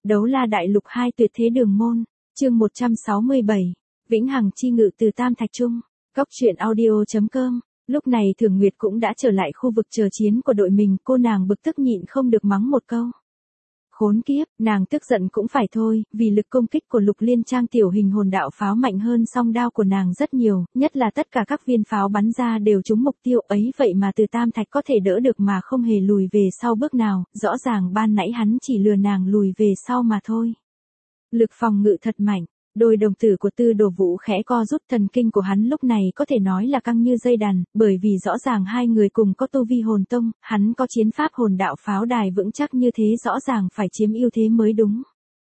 Đấu La Đại Lục 2 Tuyệt Thế Đường Môn, chương 167, Vĩnh Hằng Chi Ngự từ Tam Thạch Trung, Góc truyện audio.com. Lúc này Thường Nguyệt cũng đã trở lại khu vực chờ chiến của đội mình, cô nàng bực tức nhịn không được mắng một câu. Khốn kiếp, nàng tức giận cũng phải thôi, vì lực công kích của Lục Liên Trang tiểu hình hồn đạo pháo mạnh hơn song đao của nàng rất nhiều, nhất là tất cả các viên pháo bắn ra đều trúng mục tiêu ấy, vậy mà từ Tam Thạch có thể đỡ được mà không hề lùi về sau bước nào, rõ ràng ban nãy hắn chỉ lừa nàng lùi về sau mà thôi. Lực phòng ngự thật mạnh. Đôi đồng tử của Tư Đồ Vũ khẽ co rút, thần kinh của hắn lúc này có thể nói là căng như dây đàn, bởi vì rõ ràng hai người cùng có tu vi hồn tông, hắn có chiến pháp hồn đạo pháo đài vững chắc như thế, rõ ràng phải chiếm ưu thế mới đúng.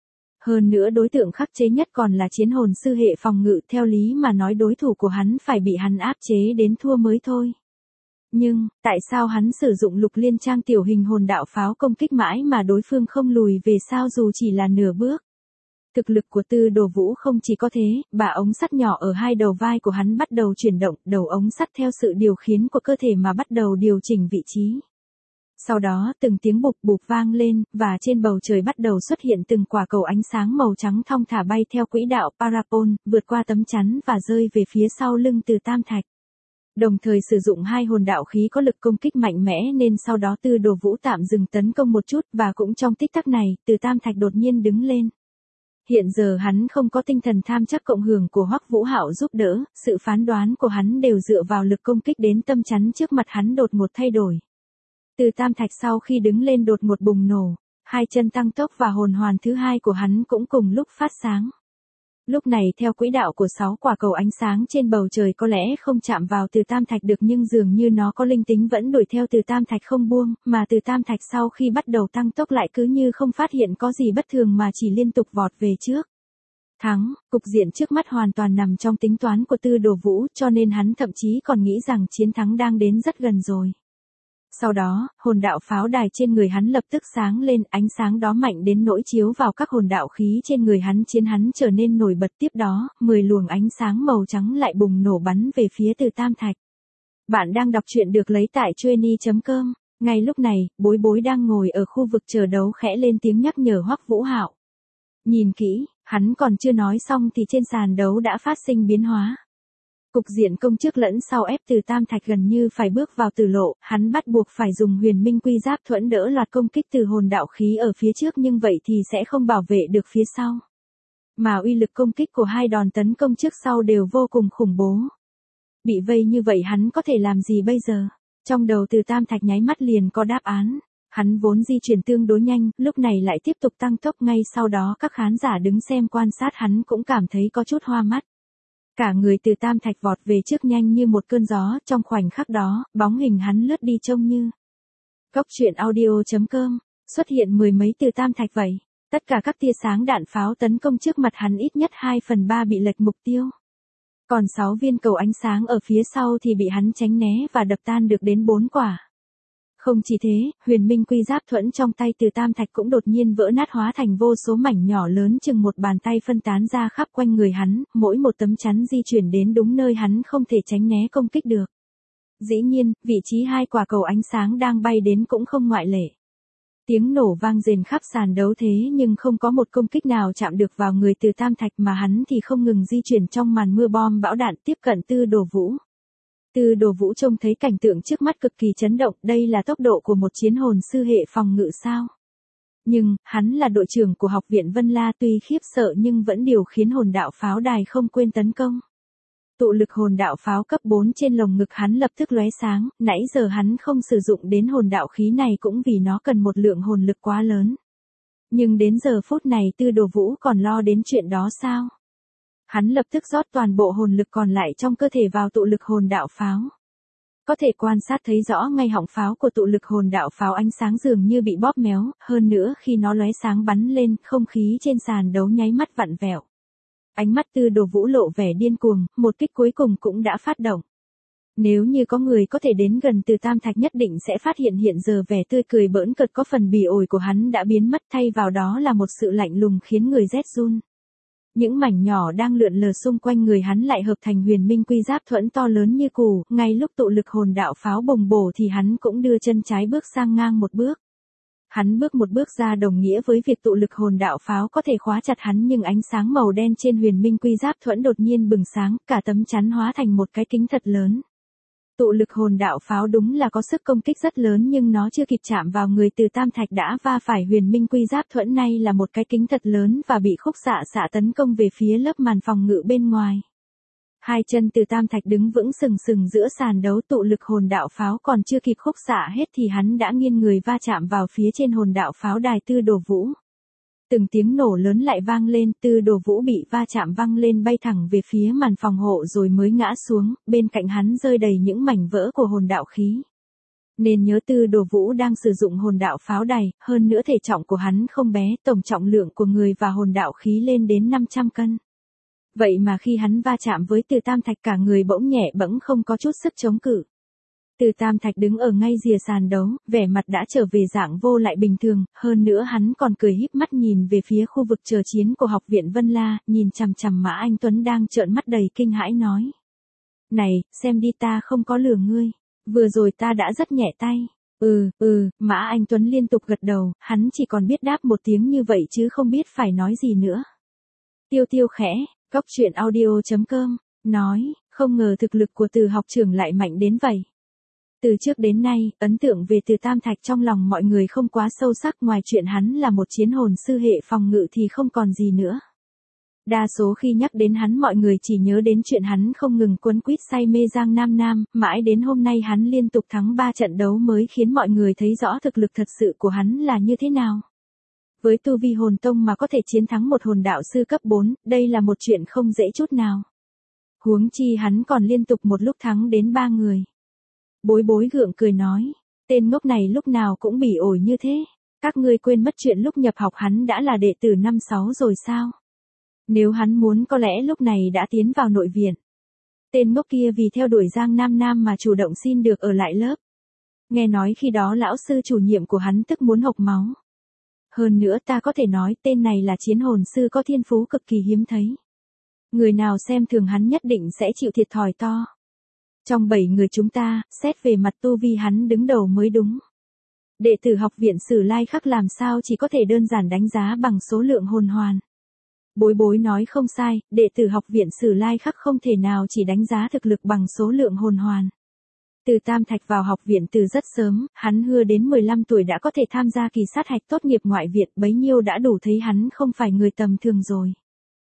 Hơn nữa đối tượng khắc chế nhất còn là chiến hồn sư hệ phòng ngự, theo lý mà nói đối thủ của hắn phải bị hắn áp chế đến thua mới thôi. Nhưng, tại sao hắn sử dụng Lục Liên Trang tiểu hình hồn đạo pháo công kích mãi mà đối phương không lùi về sao dù chỉ là nửa bước? Thực lực của Tư Đồ Vũ không chỉ có thế, bà ống sắt nhỏ ở hai đầu vai của hắn bắt đầu chuyển động, đầu ống sắt theo sự điều khiển của cơ thể mà bắt đầu điều chỉnh vị trí. Sau đó từng tiếng bụp bụp vang lên, và trên bầu trời bắt đầu xuất hiện từng quả cầu ánh sáng màu trắng thong thả bay theo quỹ đạo parabol, vượt qua tấm chắn và rơi về phía sau lưng Từ Tam Thạch. Đồng thời sử dụng hai hồn đạo khí có lực công kích mạnh mẽ nên sau đó Tư Đồ Vũ tạm dừng tấn công một chút, và cũng trong tích tắc này, Từ Tam Thạch đột nhiên đứng lên. Hiện giờ hắn không có tinh thần tham chắc cộng hưởng của Hoắc Vũ Hạo giúp đỡ, sự phán đoán của hắn đều dựa vào lực công kích đến tâm chắn trước mặt hắn đột ngột thay đổi. Từ Tam Thạch sau khi đứng lên đột ngột bùng nổ, hai chân tăng tốc và hồn hoàn thứ hai của hắn cũng cùng lúc phát sáng. Lúc này theo quỹ đạo của 6 quả cầu ánh sáng trên bầu trời có lẽ không chạm vào Từ Tam Thạch được, nhưng dường như nó có linh tính vẫn đuổi theo Từ Tam Thạch không buông, mà Từ Tam Thạch sau khi bắt đầu tăng tốc lại cứ như không phát hiện có gì bất thường mà chỉ liên tục vọt về trước. Thắng, cục diện trước mắt hoàn toàn nằm trong tính toán của Tư Đồ Vũ, cho nên hắn thậm chí còn nghĩ rằng chiến thắng đang đến rất gần rồi. Sau đó, hồn đạo pháo đài trên người hắn lập tức sáng lên, ánh sáng đó mạnh đến nỗi chiếu vào các hồn đạo khí trên người hắn khiến hắn trở nên nổi bật. Tiếp đó, 10 luồng ánh sáng màu trắng lại bùng nổ bắn về phía Từ Tam Thạch. Bạn đang đọc truyện được lấy tại Chueny.com. Ngay lúc này, Bối Bối đang ngồi ở khu vực chờ đấu khẽ lên tiếng nhắc nhở Hoắc Vũ Hạo. Nhìn kỹ, hắn còn chưa nói xong thì trên sàn đấu đã phát sinh biến hóa. Cục diện công trước lẫn sau ép Từ Tam Thạch gần như phải bước vào tử lộ, hắn bắt buộc phải dùng Huyền Minh Quy Giáp thuẫn đỡ loạt công kích từ hồn đạo khí ở phía trước, nhưng vậy thì sẽ không bảo vệ được phía sau. Mà uy lực công kích của hai đòn tấn công trước sau đều vô cùng khủng bố. Bị vây như vậy hắn có thể làm gì bây giờ? Trong đầu Từ Tam Thạch nháy mắt liền có đáp án. Hắn vốn di chuyển tương đối nhanh, lúc này lại tiếp tục tăng tốc, ngay sau đó các khán giả đứng xem quan sát hắn cũng cảm thấy có chút hoa mắt. Cả người Từ Tam Thạch vọt về trước nhanh như một cơn gió, trong khoảnh khắc đó, bóng hình hắn lướt đi trông như Góc truyện audio.com, xuất hiện mười mấy Từ Tam Thạch vậy. Tất cả các tia sáng đạn pháo tấn công trước mặt hắn ít nhất 2/3 bị lệch mục tiêu. Còn 6 viên cầu ánh sáng ở phía sau thì bị hắn tránh né và đập tan được đến 4 quả. Không chỉ thế, Huyền Minh Quy Giáp thuẫn trong tay Từ Tam Thạch cũng đột nhiên vỡ nát hóa thành vô số mảnh nhỏ lớn chừng một bàn tay phân tán ra khắp quanh người hắn, mỗi một tấm chắn di chuyển đến đúng nơi hắn không thể tránh né công kích được. Dĩ nhiên, vị trí hai quả cầu ánh sáng đang bay đến cũng không ngoại lệ. Tiếng nổ vang rền khắp sàn đấu thế nhưng không có một công kích nào chạm được vào người Từ Tam Thạch, mà hắn thì không ngừng di chuyển trong màn mưa bom bão đạn tiếp cận Tư Đồ Vũ. Tư Đồ Vũ trông thấy cảnh tượng trước mắt cực kỳ chấn động, đây là tốc độ của một chiến hồn sư hệ phòng ngự sao? Nhưng, hắn là đội trưởng của học viện Vân La, tuy khiếp sợ nhưng vẫn điều khiến hồn đạo pháo đài không quên tấn công. Tụ lực hồn đạo pháo cấp 4 trên lồng ngực hắn lập tức lóe sáng, nãy giờ hắn không sử dụng đến hồn đạo khí này cũng vì nó cần một lượng hồn lực quá lớn. Nhưng đến giờ phút này Tư Đồ Vũ còn lo đến chuyện đó sao? Hắn lập tức rót toàn bộ hồn lực còn lại trong cơ thể vào tụ lực hồn đạo pháo. Có thể quan sát thấy rõ ngay họng pháo của tụ lực hồn đạo pháo ánh sáng dường như bị bóp méo, hơn nữa khi nó lóe sáng bắn lên, không khí trên sàn đấu nháy mắt vặn vẹo. Ánh mắt Tư Đồ Vũ lộ vẻ điên cuồng, một kích cuối cùng cũng đã phát động. Nếu như có người có thể đến gần Từ Tam Thạch nhất định sẽ phát hiện hiện giờ vẻ tươi cười bỡn cợt có phần bỉ ổi của hắn đã biến mất, thay vào đó là một sự lạnh lùng khiến người rét run. Những mảnh nhỏ đang lượn lờ xung quanh người hắn lại hợp thành Huyền Minh Quy Giáp thuẫn to lớn như củ, ngay lúc tụ lực hồn đạo pháo bùng bổ thì hắn cũng đưa chân trái bước sang ngang một bước. Hắn bước một bước ra đồng nghĩa với việc tụ lực hồn đạo pháo có thể khóa chặt hắn, nhưng ánh sáng màu đen trên huyền minh quy giáp thuẫn đột nhiên bừng sáng, cả tấm chắn hóa thành một cái kính thật lớn. Tụ lực hồn đạo pháo đúng là có sức công kích rất lớn, nhưng nó chưa kịp chạm vào người Từ Tam Thạch đã va phải huyền minh quy giáp thuẫn, nay là một cái kính thật lớn và bị khúc xạ tấn công về phía lớp màn phòng ngự bên ngoài. Hai chân Từ Tam Thạch đứng vững sừng sừng giữa sàn đấu, tụ lực hồn đạo pháo còn chưa kịp khúc xạ hết thì hắn đã nghiêng người va chạm vào phía trên hồn đạo pháo đài Tư Đồ Vũ. Từng tiếng nổ lớn lại vang lên, Tư Đồ Vũ bị va chạm văng lên bay thẳng về phía màn phòng hộ rồi mới ngã xuống, bên cạnh hắn rơi đầy những mảnh vỡ của hồn đạo khí. Nên nhớ Tư Đồ Vũ đang sử dụng hồn đạo pháo đài, hơn nữa thể trọng của hắn không bé, tổng trọng lượng của người và hồn đạo khí lên đến 500 cân. Vậy mà khi hắn va chạm với Từ Tam Thạch cả người bỗng nhẹ bẫng không có chút sức chống cự. Từ Tam Thạch đứng ở ngay rìa sàn đấu, vẻ mặt đã trở về dạng vô lại bình thường, hơn nữa hắn còn cười híp mắt nhìn về phía khu vực chờ chiến của học viện Vân La, nhìn chằm chằm Mã Anh Tuấn đang trợn mắt đầy kinh hãi nói. Này, xem đi, ta không có lừa ngươi, vừa rồi ta đã rất nhẹ tay. Mã Anh Tuấn liên tục gật đầu, hắn chỉ còn biết đáp một tiếng như vậy chứ không biết phải nói gì nữa. Tiêu khẽ, Góc truyện audio.com, nói, không ngờ thực lực của Từ học trưởng lại mạnh đến vậy. Từ trước đến nay, ấn tượng về Từ Tam Thạch trong lòng mọi người không quá sâu sắc, ngoài chuyện hắn là một chiến hồn sư hệ phòng ngự thì không còn gì nữa. Đa số khi nhắc đến hắn mọi người chỉ nhớ đến chuyện hắn không ngừng quấn quýt say mê Giang Nam, mãi đến hôm nay hắn liên tục thắng 3 trận đấu mới khiến mọi người thấy rõ thực lực thật sự của hắn là như thế nào. Với tu vi hồn tông mà có thể chiến thắng một hồn đạo sư cấp 4, đây là một chuyện không dễ chút nào. Huống chi hắn còn liên tục một lúc thắng đến 3 người. Bối gượng cười nói, tên ngốc này lúc nào cũng bỉ ổi như thế. Các ngươi quên mất chuyện lúc nhập học hắn đã là đệ tử năm 6 rồi sao? Nếu hắn muốn có lẽ lúc này đã tiến vào nội viện. Tên ngốc kia vì theo đuổi Giang Nam mà chủ động xin được ở lại lớp. Nghe nói khi đó lão sư chủ nhiệm của hắn tức muốn hộc máu. Hơn nữa ta có thể nói tên này là chiến hồn sư có thiên phú cực kỳ hiếm thấy. Người nào xem thường hắn nhất định sẽ chịu thiệt thòi to. Trong 7 người chúng ta, xét về mặt tu vi hắn đứng đầu mới đúng. Đệ tử học viện Sử Lai Khắc làm sao chỉ có thể đơn giản đánh giá bằng số lượng hồn hoàn. Bối nói không sai, đệ tử học viện Sử Lai Khắc không thể nào chỉ đánh giá thực lực bằng số lượng hồn hoàn. Từ Tam Thạch vào học viện từ rất sớm, hắn hưa đến 15 tuổi đã có thể tham gia kỳ sát hạch tốt nghiệp ngoại viện, bấy nhiêu đã đủ thấy hắn không phải người tầm thường rồi.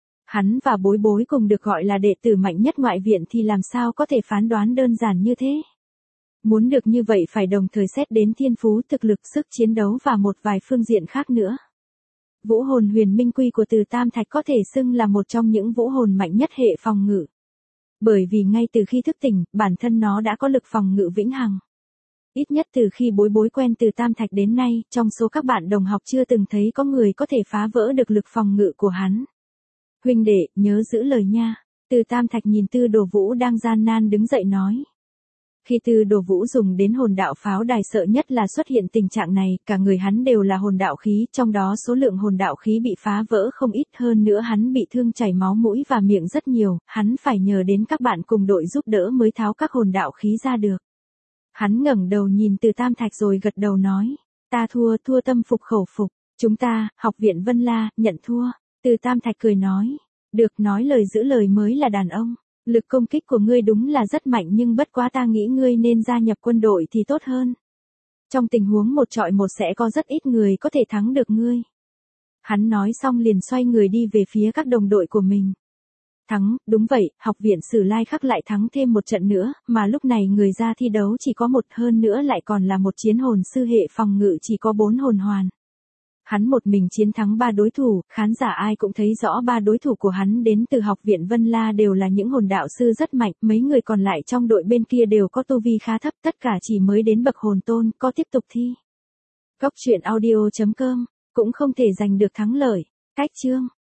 Hắn và bối cùng được gọi là đệ tử mạnh nhất ngoại viện thì làm sao có thể phán đoán đơn giản như thế. Muốn được như vậy phải đồng thời xét đến thiên phú, thực lực, sức chiến đấu và một vài phương diện khác nữa. Vũ hồn huyền minh quy của Từ Tam Thạch có thể xưng là một trong những vũ hồn mạnh nhất hệ phòng ngự. Bởi vì ngay từ khi thức tỉnh, bản thân nó đã có lực phòng ngự vĩnh hằng. Ít nhất từ khi bối quen Từ Tam Thạch đến nay, trong số các bạn đồng học chưa từng thấy có người có thể phá vỡ được lực phòng ngự của hắn. Huynh đệ, nhớ giữ lời nha. Từ Tam Thạch nhìn Tư Đồ Vũ đang gian nan đứng dậy nói. Khi Tư Đồ Vũ dùng đến hồn đạo pháo đài sợ nhất là xuất hiện tình trạng này, cả người hắn đều là hồn đạo khí, trong đó số lượng hồn đạo khí bị phá vỡ không ít, hơn nữa hắn bị thương chảy máu mũi và miệng rất nhiều, hắn phải nhờ đến các bạn cùng đội giúp đỡ mới tháo các hồn đạo khí ra được. Hắn ngẩng đầu nhìn Từ Tam Thạch rồi gật đầu nói, ta thua tâm phục khẩu phục, chúng ta, học viện Vân La, nhận thua. Từ Tam Thạch cười nói, được, nói lời giữ lời mới là đàn ông. Lực công kích của ngươi đúng là rất mạnh, nhưng bất quá ta nghĩ ngươi nên gia nhập quân đội thì tốt hơn. Trong tình huống 1 chọi 1 sẽ có rất ít người có thể thắng được ngươi. Hắn nói xong liền xoay người đi về phía các đồng đội của mình. Thắng, đúng vậy, học viện Sử Lai Khắc lại thắng thêm một trận nữa, mà lúc này người ra thi đấu chỉ có 1, hơn nữa lại còn là một chiến hồn sư hệ phòng ngự chỉ có 4 hồn hoàn. Hắn một mình chiến thắng 3 đối thủ, khán giả ai cũng thấy rõ 3 đối thủ của hắn đến từ học viện Vân La đều là những hồn đạo sư rất mạnh, mấy người còn lại trong đội bên kia đều có tu vi khá thấp, tất cả chỉ mới đến bậc hồn tôn, có tiếp tục thi. Góc truyện audio.com, cũng không thể giành được thắng lợi. Cách chương